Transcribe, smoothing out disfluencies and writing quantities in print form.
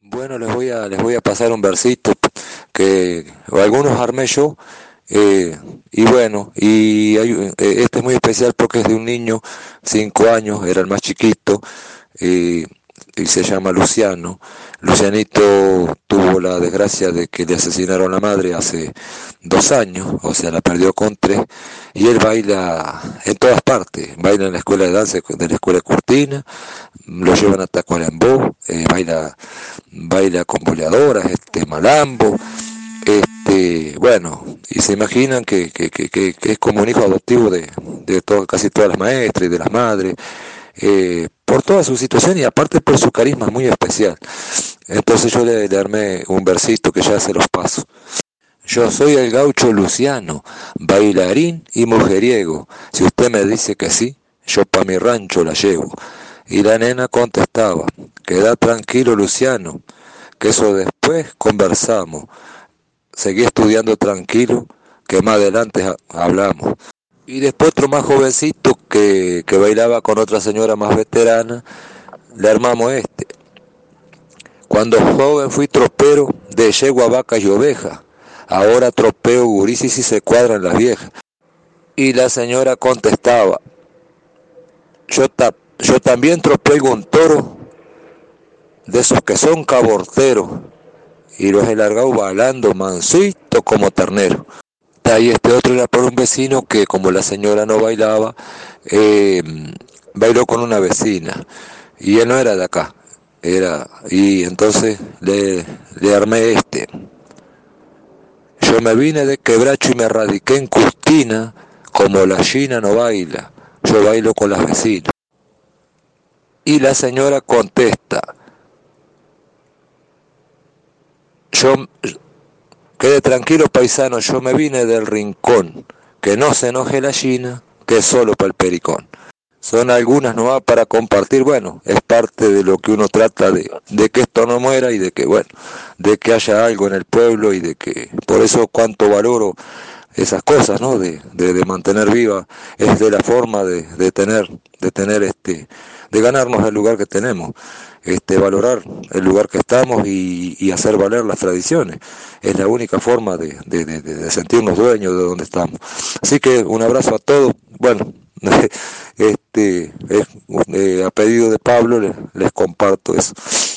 Bueno, les voy a pasar un versito que algunos armé yo, y bueno, este es muy especial porque es de un niño, 5 años, era el más chiquito, eh, y se llama Luciano. Lucianito tuvo la desgracia de que le asesinaron a la madre hace 2 años, o sea, la perdió con 3, y él baila en todas partes, baila en la escuela de danza de la escuela de Cortina, lo llevan a Tacuarembó, baila con boleadoras, malambo, bueno, y se imaginan que es como un hijo adoptivo de todo, casi todas las maestras y de las madres, por toda su situación y aparte por su carisma muy especial. Entonces yo le armé un versito que ya se los paso. Yo soy el gaucho Luciano, bailarín y mujeriego. Si usted me dice que sí, yo pa' mi rancho la llevo. Y la nena contestaba, queda tranquilo Luciano, que eso después conversamos. Seguí estudiando tranquilo, que más adelante hablamos. Y después otro más jovencito que bailaba con otra señora más veterana, le armamos este. Cuando joven fui tropero de yegua, vaca y oveja. Ahora tropeo gurisis y se cuadran las viejas. Y la señora contestaba, yo también tropeo un toro de esos que son caborteros y los he largado balando mansito como ternero. Y este otro era por un vecino que como la señora no bailaba, eh, bailó con una vecina y él no era de acá, y entonces le armé este. Yo me vine de Quebracho y me radiqué en Custina, como la China no baila, yo bailo con las vecinas. Y la señora contesta, yo quede tranquilo paisano, yo me vine del rincón, que no se enoje la China, que es solo para el pericón. Son algunas nomás para compartir, bueno, es parte de lo que uno trata de que esto no muera y de que, bueno, de que haya algo en el pueblo y de que, por eso cuánto valoro esas cosas, ¿no? De mantener viva, es de la forma de tener de ganarnos el lugar que tenemos, valorar el lugar que estamos y hacer valer las tradiciones. Es la única forma de sentirnos dueños de donde estamos. Así que un abrazo a todos. Bueno, a pedido de Pablo les comparto eso.